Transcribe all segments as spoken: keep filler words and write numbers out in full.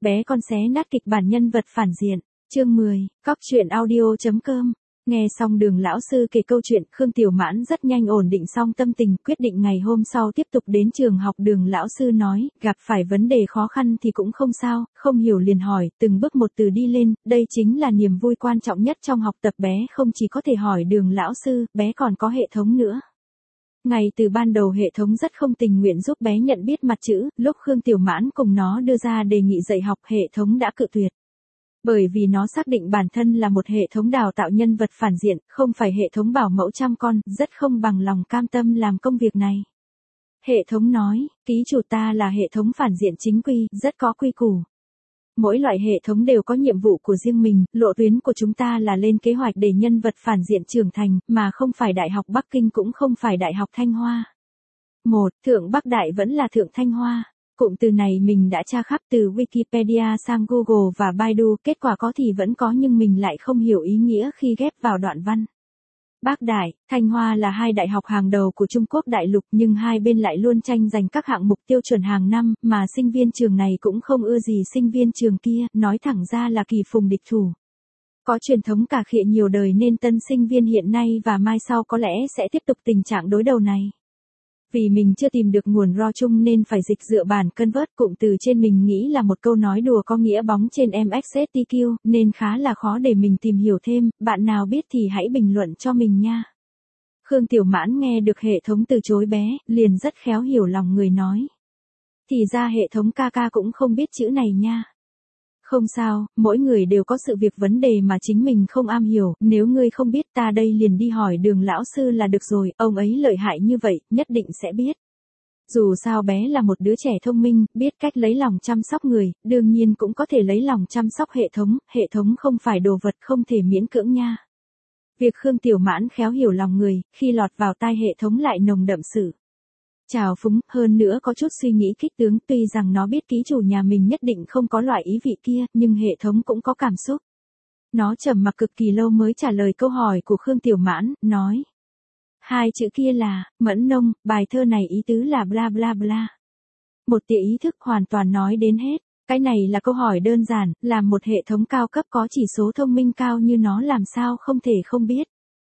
Bé con xé nát kịch bản nhân vật phản diện. Chương mười, cóc truyện audio chấm com. Nghe xong Đường lão sư kể câu chuyện, Khương Tiểu Mãn rất nhanh ổn định xong tâm tình, quyết định ngày hôm sau tiếp tục đến trường học. Đường lão sư nói, gặp phải vấn đề khó khăn thì cũng không sao, không hiểu liền hỏi, từng bước một từ đi lên, đây chính là niềm vui quan trọng nhất trong học tập. Bé không chỉ có thể hỏi Đường lão sư, bé còn có hệ thống nữa. Ngày từ ban đầu hệ thống rất không tình nguyện giúp bé nhận biết mặt chữ, lúc Khương Tiểu Mãn cùng nó đưa ra đề nghị dạy học, hệ thống đã cự tuyệt. Bởi vì nó xác định bản thân là một hệ thống đào tạo nhân vật phản diện, không phải hệ thống bảo mẫu chăm con, rất không bằng lòng cam tâm làm công việc này. Hệ thống nói, ký chủ ta là hệ thống phản diện chính quy, rất có quy củ. Mỗi loại hệ thống đều có nhiệm vụ của riêng mình, lộ tuyến của chúng ta là lên kế hoạch để nhân vật phản diện trưởng thành, mà không phải Đại học Bắc Kinh cũng không phải Đại học Thanh Hoa. Một, Thượng Bắc Đại vẫn là Thượng Thanh Hoa. Cụm từ này mình đã tra khắp từ Wikipedia sang Google và Baidu, kết quả có thì vẫn có nhưng mình lại không hiểu ý nghĩa khi ghép vào đoạn văn. Bắc Đại, Thanh Hoa là hai đại học hàng đầu của Trung Quốc đại lục, nhưng hai bên lại luôn tranh giành các hạng mục tiêu chuẩn hàng năm, mà sinh viên trường này cũng không ưa gì sinh viên trường kia, nói thẳng ra là kỳ phùng địch thủ. Có truyền thống cà khịa nhiều đời nên tân sinh viên hiện nay và mai sau có lẽ sẽ tiếp tục tình trạng đối đầu này. Vì mình chưa tìm được nguồn raw chung nên phải dịch dựa bản convert, cụm từ trên mình nghĩ là một câu nói đùa có nghĩa bóng trên em ích ét tê quy, nên khá là khó để mình tìm hiểu thêm, bạn nào biết thì hãy bình luận cho mình nha. Khương Tiểu Mãn nghe được hệ thống từ chối bé, liền rất khéo hiểu lòng người nói. Thì ra hệ thống ca ca cũng không biết chữ này nha. Không sao, mỗi người đều có sự việc vấn đề mà chính mình không am hiểu, nếu ngươi không biết ta đây liền đi hỏi Đường lão sư là được rồi, ông ấy lợi hại như vậy, nhất định sẽ biết. Dù sao bé là một đứa trẻ thông minh, biết cách lấy lòng chăm sóc người, đương nhiên cũng có thể lấy lòng chăm sóc hệ thống, hệ thống không phải đồ vật không thể miễn cưỡng nha. Việc Khương Tiểu Mãn khéo hiểu lòng người, khi lọt vào tai hệ thống lại nồng đậm sự trào phúng, hơn nữa có chút suy nghĩ kích tướng, tuy rằng nó biết ký chủ nhà mình nhất định không có loại ý vị kia, nhưng hệ thống cũng có cảm xúc. Nó trầm mặc cực kỳ lâu mới trả lời câu hỏi của Khương Tiểu Mãn, nói. Hai chữ kia là, Mẫn Nông, bài thơ này ý tứ là bla bla bla. Một tia ý thức hoàn toàn nói đến hết, cái này là câu hỏi đơn giản, làm một hệ thống cao cấp có chỉ số thông minh cao như nó làm sao không thể không biết.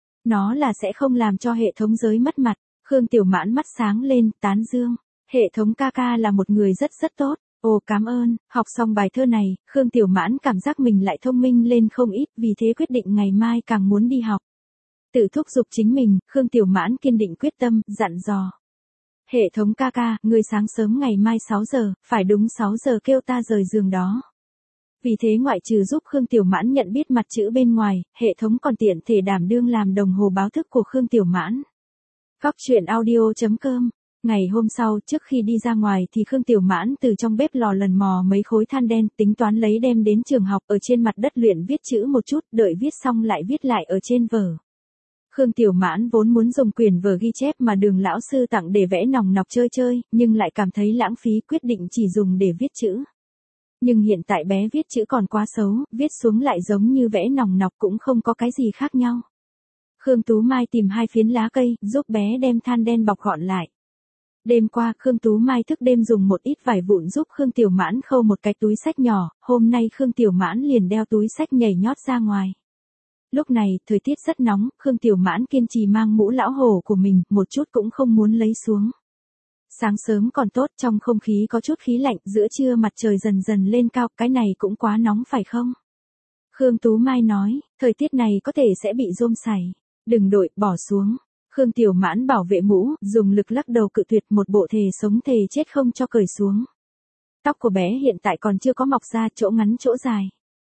Nó là sẽ không làm cho hệ thống giới mất mặt. Khương Tiểu Mãn mắt sáng lên, tán dương. Hệ thống ca ca là một người rất rất tốt. Ồ cảm ơn, học xong bài thơ này, Khương Tiểu Mãn cảm giác mình lại thông minh lên không ít, vì thế quyết định ngày mai càng muốn đi học. Tự thúc giục chính mình, Khương Tiểu Mãn kiên định quyết tâm, dặn dò. Hệ thống ca ca, ngươi sáng sớm ngày mai sáu giờ, phải đúng sáu giờ kêu ta rời giường đó. Vì thế ngoại trừ giúp Khương Tiểu Mãn nhận biết mặt chữ bên ngoài, hệ thống còn tiện thể đảm đương làm đồng hồ báo thức của Khương Tiểu Mãn. Cóc truyện audio chấm com. Ngày hôm sau, trước khi đi ra ngoài thì Khương Tiểu Mãn từ trong bếp lò lần mò mấy khối than đen, tính toán lấy đem đến trường học, ở trên mặt đất luyện viết chữ một chút, đợi viết xong lại viết lại ở trên vở. Khương Tiểu Mãn vốn muốn dùng quyển vở ghi chép mà Đường lão sư tặng để vẽ nòng nọc chơi chơi, nhưng lại cảm thấy lãng phí, quyết định chỉ dùng để viết chữ. Nhưng hiện tại bé viết chữ còn quá xấu, viết xuống lại giống như vẽ nòng nọc cũng không có cái gì khác nhau. Khương Tú Mai tìm hai phiến lá cây, giúp bé đem than đen bọc gọn lại. Đêm qua, Khương Tú Mai thức đêm dùng một ít vải vụn giúp Khương Tiểu Mãn khâu một cái túi xách nhỏ, hôm nay Khương Tiểu Mãn liền đeo túi xách nhảy nhót ra ngoài. Lúc này, thời tiết rất nóng, Khương Tiểu Mãn kiên trì mang mũ lão hổ của mình, một chút cũng không muốn lấy xuống. Sáng sớm còn tốt, trong không khí có chút khí lạnh, giữa trưa mặt trời dần dần lên cao, cái này cũng quá nóng phải không? Khương Tú Mai nói, thời tiết này có thể sẽ bị rôm sảy. Đừng đội, bỏ xuống. Khương Tiểu Mãn bảo vệ mũ, dùng lực lắc đầu cự tuyệt, một bộ thề sống thề chết không cho cởi xuống. Tóc của bé hiện tại còn chưa có mọc ra, chỗ ngắn chỗ dài.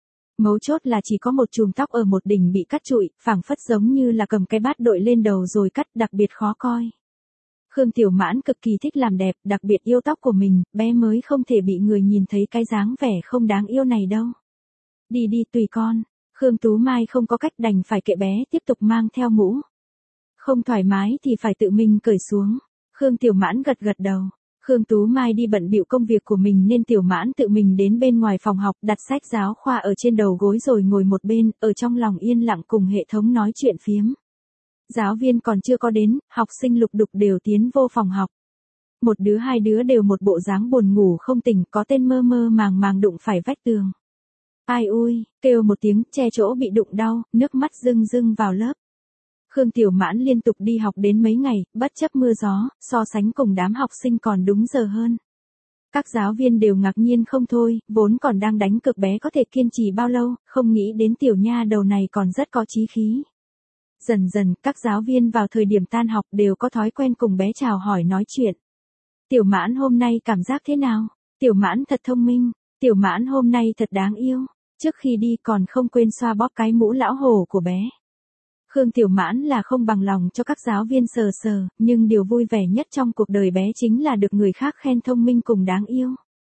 Mấu chốt là chỉ có một chùm tóc ở một đỉnh bị cắt trụi, phảng phất giống như là cầm cái bát đội lên đầu rồi cắt, đặc biệt khó coi. Khương Tiểu Mãn cực kỳ thích làm đẹp, đặc biệt yêu tóc của mình, bé mới không thể bị người nhìn thấy cái dáng vẻ không đáng yêu này đâu. Đi đi tùy con. Khương Tú Mai không có cách đành phải kệ bé tiếp tục mang theo mũ. Không thoải mái thì phải tự mình cởi xuống. Khương Tiểu Mãn gật gật đầu. Khương Tú Mai đi bận bịu công việc của mình nên Tiểu Mãn tự mình đến bên ngoài phòng học, đặt sách giáo khoa ở trên đầu gối rồi ngồi một bên, ở trong lòng yên lặng cùng hệ thống nói chuyện phiếm. Giáo viên còn chưa có đến, học sinh lục đục đều tiến vô phòng học. Một đứa hai đứa đều một bộ dáng buồn ngủ không tỉnh, có tên mơ mơ màng màng đụng phải vách tường. Ai ui, kêu một tiếng, che chỗ bị đụng đau, nước mắt rưng rưng vào lớp. Khương Tiểu Mãn liên tục đi học đến mấy ngày, bất chấp mưa gió, so sánh cùng đám học sinh còn đúng giờ hơn. Các giáo viên đều ngạc nhiên không thôi, vốn còn đang đánh cực bé có thể kiên trì bao lâu, không nghĩ đến tiểu nha đầu này còn rất có chí khí. Dần dần, các giáo viên vào thời điểm tan học đều có thói quen cùng bé chào hỏi nói chuyện. Tiểu Mãn hôm nay cảm giác thế nào? Tiểu Mãn thật thông minh, Tiểu Mãn hôm nay thật đáng yêu. Trước khi đi còn không quên xoa bóp cái mũ lão hổ của bé. Khương Tiểu Mãn là không bằng lòng cho các giáo viên sờ sờ, nhưng điều vui vẻ nhất trong cuộc đời bé chính là được người khác khen thông minh cùng đáng yêu.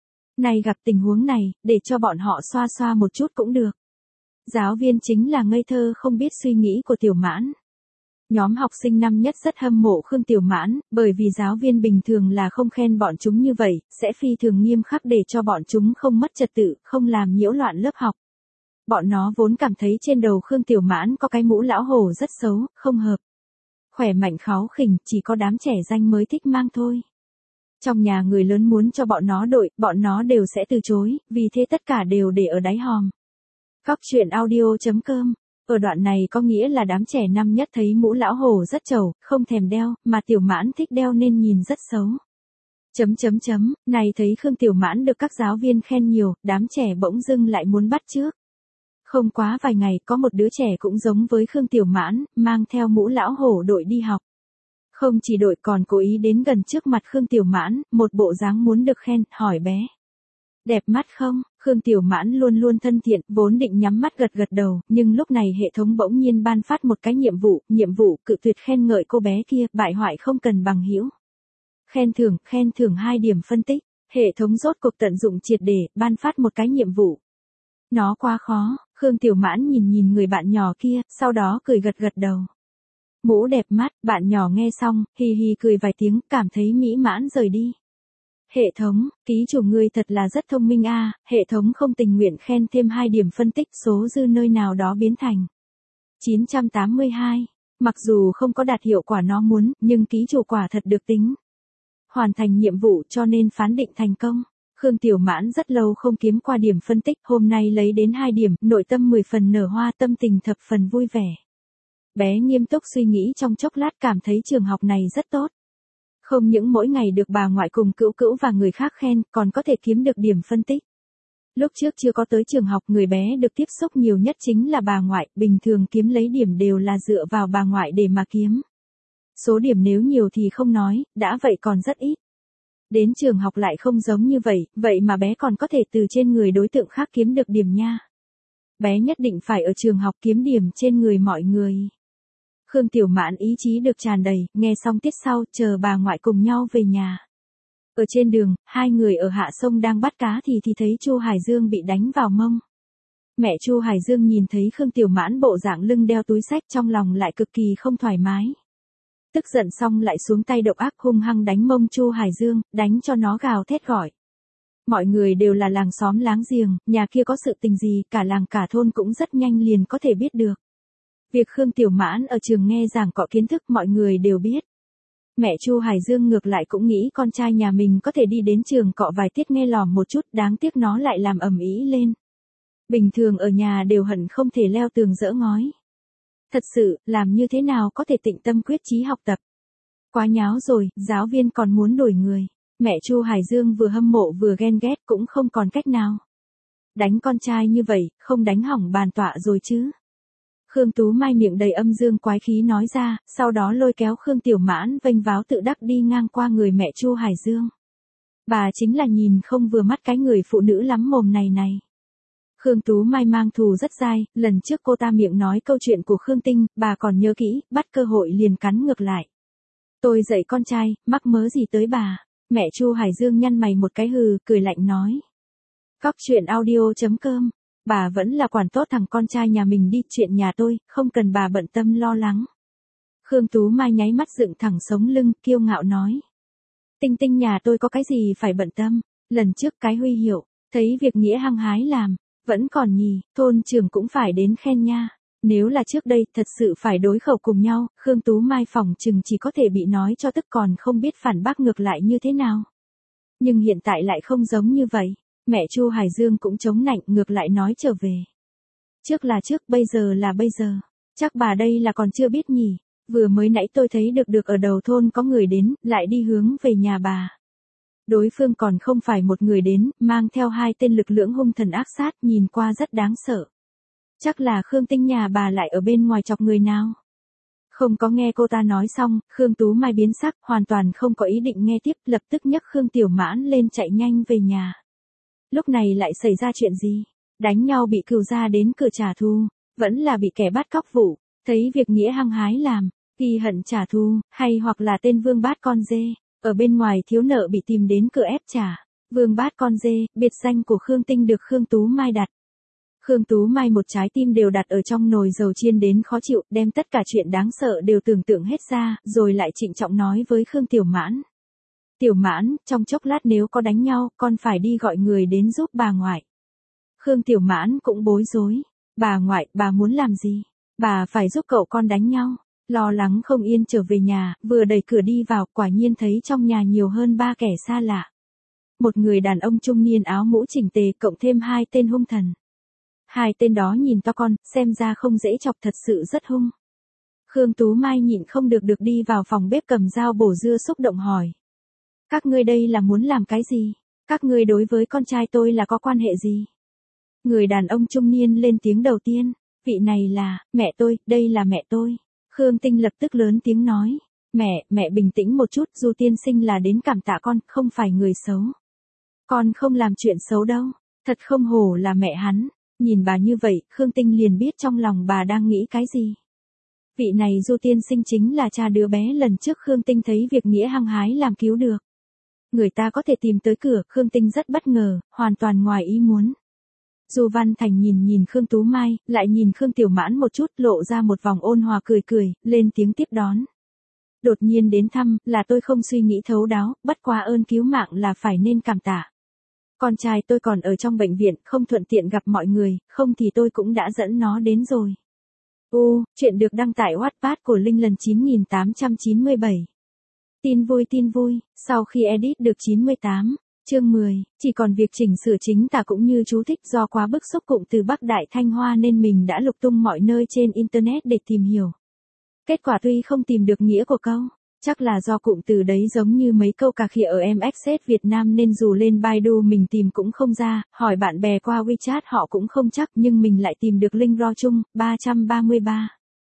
Này gặp tình huống này, để cho bọn họ xoa xoa một chút cũng được. Giáo viên chính là ngây thơ không biết suy nghĩ của Tiểu Mãn. Nhóm học sinh năm nhất rất hâm mộ Khương Tiểu Mãn, bởi vì giáo viên bình thường là không khen bọn chúng như vậy, sẽ phi thường nghiêm khắc để cho bọn chúng không mất trật tự, không làm nhiễu loạn lớp học. Bọn nó vốn cảm thấy trên đầu Khương Tiểu Mãn có cái mũ lão hổ rất xấu, không hợp. Khỏe mạnh kháu khỉnh, chỉ có đám trẻ danh mới thích mang thôi. Trong nhà người lớn muốn cho bọn nó đội, bọn nó đều sẽ từ chối, vì thế tất cả đều để ở đáy hòm. Cóc truyện audio chấm com. Ở đoạn này có nghĩa là đám trẻ năm nhất thấy mũ lão hổ rất trầu, không thèm đeo, mà Tiểu Mãn thích đeo nên nhìn rất xấu. Chấm chấm chấm, này thấy Khương Tiểu Mãn được các giáo viên khen nhiều, đám trẻ bỗng dưng lại muốn bắt chước. Không quá vài ngày có một đứa trẻ cũng giống với Khương Tiểu Mãn, mang theo mũ lão hổ đội đi học. Không chỉ đội còn cố ý đến gần trước mặt Khương Tiểu Mãn, một bộ dáng muốn được khen, hỏi bé. Đẹp mắt không? Khương Tiểu Mãn luôn luôn thân thiện, vốn định nhắm mắt gật gật đầu, nhưng lúc này hệ thống bỗng nhiên ban phát một cái nhiệm vụ, nhiệm vụ cự tuyệt khen ngợi cô bé kia, bại hoại không cần bằng hữu. Khen thưởng, khen thưởng hai điểm phân tích, hệ thống rốt cuộc tận dụng triệt để, ban phát một cái nhiệm vụ. Nó quá khó, Khương Tiểu Mãn nhìn nhìn người bạn nhỏ kia, sau đó cười gật gật đầu. Mũ đẹp mắt, bạn nhỏ nghe xong, hì hì cười vài tiếng, cảm thấy mỹ mãn rời đi. Hệ thống, ký chủ ngươi thật là rất thông minh a, hệ thống không tình nguyện khen thêm hai điểm phân tích số dư nơi nào đó biến thành chín trăm tám mươi hai. Mặc dù không có đạt hiệu quả nó muốn, nhưng ký chủ quả thật được tính. Hoàn thành nhiệm vụ cho nên phán định thành công. Khương Tiểu Mãn rất lâu không kiếm qua điểm phân tích, hôm nay lấy đến hai điểm, nội tâm mười phần nở hoa, tâm tình thập phần vui vẻ. Bé nghiêm túc suy nghĩ trong chốc lát cảm thấy trường học này rất tốt. Không những mỗi ngày được bà ngoại cùng cữu cữu và người khác khen, còn có thể kiếm được điểm phân tích. Lúc trước chưa có tới trường học, người bé được tiếp xúc nhiều nhất chính là bà ngoại, bình thường kiếm lấy điểm đều là dựa vào bà ngoại để mà kiếm. Số điểm nếu nhiều thì không nói, đã vậy còn rất ít. Đến trường học lại không giống như vậy, vậy mà bé còn có thể từ trên người đối tượng khác kiếm được điểm nha. Bé nhất định phải ở trường học kiếm điểm trên người mọi người. Khương Tiểu Mãn ý chí được tràn đầy, nghe xong tiết sau, chờ bà ngoại cùng nhau về nhà. Ở trên đường, hai người ở hạ sông đang bắt cá thì thì thấy Chu Hải Dương bị đánh vào mông. Mẹ Chu Hải Dương nhìn thấy Khương Tiểu Mãn bộ dạng lưng đeo túi xách trong lòng lại cực kỳ không thoải mái. Tức giận xong lại xuống tay độc ác hung hăng đánh mông Chu Hải Dương, đánh cho nó gào thét gọi. Mọi người đều là làng xóm láng giềng, nhà kia có sự tình gì, cả làng cả thôn cũng rất nhanh liền có thể biết được. Việc Khương Tiểu Mãn ở trường nghe giảng cọ kiến thức mọi người đều biết. Mẹ Chu Hải Dương ngược lại cũng nghĩ con trai nhà mình có thể đi đến trường cọ vài tiết nghe lỏm một chút, đáng tiếc nó lại làm ầm ĩ lên. Bình thường ở nhà đều hận không thể leo tường dỡ ngói. Thật sự, làm như thế nào có thể tịnh tâm quyết chí học tập. Quá nháo rồi, giáo viên còn muốn đổi người. Mẹ Chu Hải Dương vừa hâm mộ vừa ghen ghét cũng không còn cách nào. Đánh con trai như vậy, không đánh hỏng bàn tọa rồi chứ. Khương Tú Mai miệng đầy âm dương quái khí nói ra, sau đó lôi kéo Khương Tiểu Mãn vênh váo tự đắc đi ngang qua người mẹ Chu Hải Dương. Bà chính là nhìn không vừa mắt cái người phụ nữ lắm mồm này này. Khương Tú Mai mang thù rất dai, lần trước cô ta miệng nói câu chuyện của Khương Tinh, bà còn nhớ kỹ, bắt cơ hội liền cắn ngược lại. Tôi dạy con trai, mắc mớ gì tới bà. Mẹ Chu Hải Dương nhăn mày một cái hừ, cười lạnh nói. Cóc truyện audio chấm com. Bà vẫn là quản tốt thằng con trai nhà mình đi, chuyện nhà tôi, không cần bà bận tâm lo lắng. Khương Tú Mai nháy mắt dựng thẳng sống lưng, kiêu ngạo nói. Tinh Tinh nhà tôi có cái gì phải bận tâm, lần trước cái huy hiệu, thấy việc nghĩa hăng hái làm, vẫn còn nhì, thôn trưởng cũng phải đến khen nha. Nếu là trước đây thật sự phải đối khẩu cùng nhau, Khương Tú Mai phỏng chừng chỉ có thể bị nói cho tức còn không biết phản bác ngược lại như thế nào. Nhưng hiện tại lại không giống như vậy, mẹ Chu Hải Dương cũng chống nạnh ngược lại nói trở về. Trước là trước, bây giờ là bây giờ, chắc bà đây là còn chưa biết nhỉ, vừa mới nãy tôi thấy được được ở đầu thôn có người đến, lại đi hướng về nhà bà. Đối phương còn không phải một người đến, mang theo hai tên lực lưỡng hung thần ác sát, nhìn qua rất đáng sợ. Chắc là Khương Tinh nhà bà lại ở bên ngoài chọc người nào. Không có nghe cô ta nói xong, Khương Tú Mai biến sắc, hoàn toàn không có ý định nghe tiếp, lập tức nhấc Khương Tiểu Mãn lên chạy nhanh về nhà. Lúc này lại xảy ra chuyện gì? Đánh nhau bị cừu gia đến cửa trả thù, vẫn là bị kẻ bắt cóc vụ, thấy việc nghĩa hăng hái làm, ghi hận trả thù, hay hoặc là tên Vương Bát con dê, ở bên ngoài thiếu nợ bị tìm đến cửa ép trả. Vương Bát con dê, biệt danh của Khương Tinh được Khương Tú Mai đặt. Khương Tú Mai một trái tim đều đặt ở trong nồi dầu chiên đến khó chịu, đem tất cả chuyện đáng sợ đều tưởng tượng hết ra, rồi lại trịnh trọng nói với Khương Tiểu Mãn. Tiểu Mãn, trong chốc lát nếu có đánh nhau, con phải đi gọi người đến giúp bà ngoại. Khương Tiểu Mãn cũng bối rối. Bà ngoại, bà muốn làm gì? Bà phải giúp cậu con đánh nhau. Lo lắng không yên trở về nhà, vừa đẩy cửa đi vào, quả nhiên thấy trong nhà nhiều hơn ba kẻ xa lạ. Một người đàn ông trung niên áo mũ chỉnh tề, cộng thêm hai tên hung thần. Hai tên đó nhìn to con, xem ra không dễ chọc, thật sự rất hung. Khương Tú Mai nhịn không được được đi vào phòng bếp cầm dao bổ dưa, xúc động hỏi. Các ngươi đây là muốn làm cái gì? Các ngươi đối với con trai tôi là có quan hệ gì? Người đàn ông trung niên lên tiếng đầu tiên. Vị này là, mẹ tôi, đây là mẹ tôi. Khương Tinh lập tức lớn tiếng nói. Mẹ, mẹ bình tĩnh một chút, Du tiên sinh là đến cảm tạ con, không phải người xấu. Con không làm chuyện xấu đâu. Thật không hổ là mẹ hắn. Nhìn bà như vậy, Khương Tinh liền biết trong lòng bà đang nghĩ cái gì. Vị này Du tiên sinh chính là cha đứa bé lần trước Khương Tinh thấy việc nghĩa hăng hái làm cứu được. Người ta có thể tìm tới cửa, Khương Tinh rất bất ngờ, hoàn toàn ngoài ý muốn. Du Văn Thành nhìn nhìn Khương Tú Mai, lại nhìn Khương Tiểu Mãn một chút, lộ ra một vòng ôn hòa cười cười, lên tiếng tiếp đón. Đột nhiên đến thăm, là tôi không suy nghĩ thấu đáo, bất quá ơn cứu mạng là phải nên cảm tạ. Con trai tôi còn ở trong bệnh viện, không thuận tiện gặp mọi người, không thì tôi cũng đã dẫn nó đến rồi. U, chuyện được đăng tải Wattpad của Linh lần chín nghìn tám trăm chín mươi bảy. Tin vui tin vui, sau khi edit được chín mươi tám, chương mười, chỉ còn việc chỉnh sửa chính tả cũng như chú thích, do quá bức xúc cụm từ Bắc Đại Thanh Hoa nên mình đã lục tung mọi nơi trên internet để tìm hiểu. Kết quả tuy không tìm được nghĩa của câu, chắc là do cụm từ đấy giống như mấy câu cà khịa ở em Access Việt Nam nên dù lên Baidu mình tìm cũng không ra, hỏi bạn bè qua WeChat họ cũng không chắc, nhưng mình lại tìm được link raw chung, ba trăm ba mươi ba.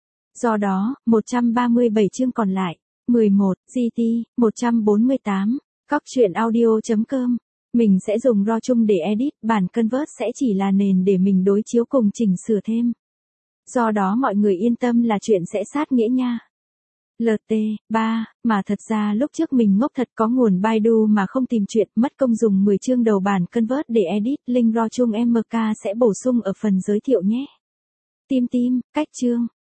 Do đó, một trăm ba mươi bảy chương còn lại, mười một, giê tê, một trăm bốn mươi tám, cóc truyện audio chấm com. Mình sẽ dùng raw chung để edit, bản convert sẽ chỉ là nền để mình đối chiếu cùng chỉnh sửa thêm. Do đó mọi người yên tâm là chuyện sẽ sát nghĩa nha. lờ tê, ba, mà thật ra lúc trước mình ngốc thật, có nguồn Baidu mà không tìm chuyện, mất công dùng mười chương đầu bản convert để edit, link raw chung em ca sẽ bổ sung ở phần giới thiệu nhé. Tim tim, cách chương.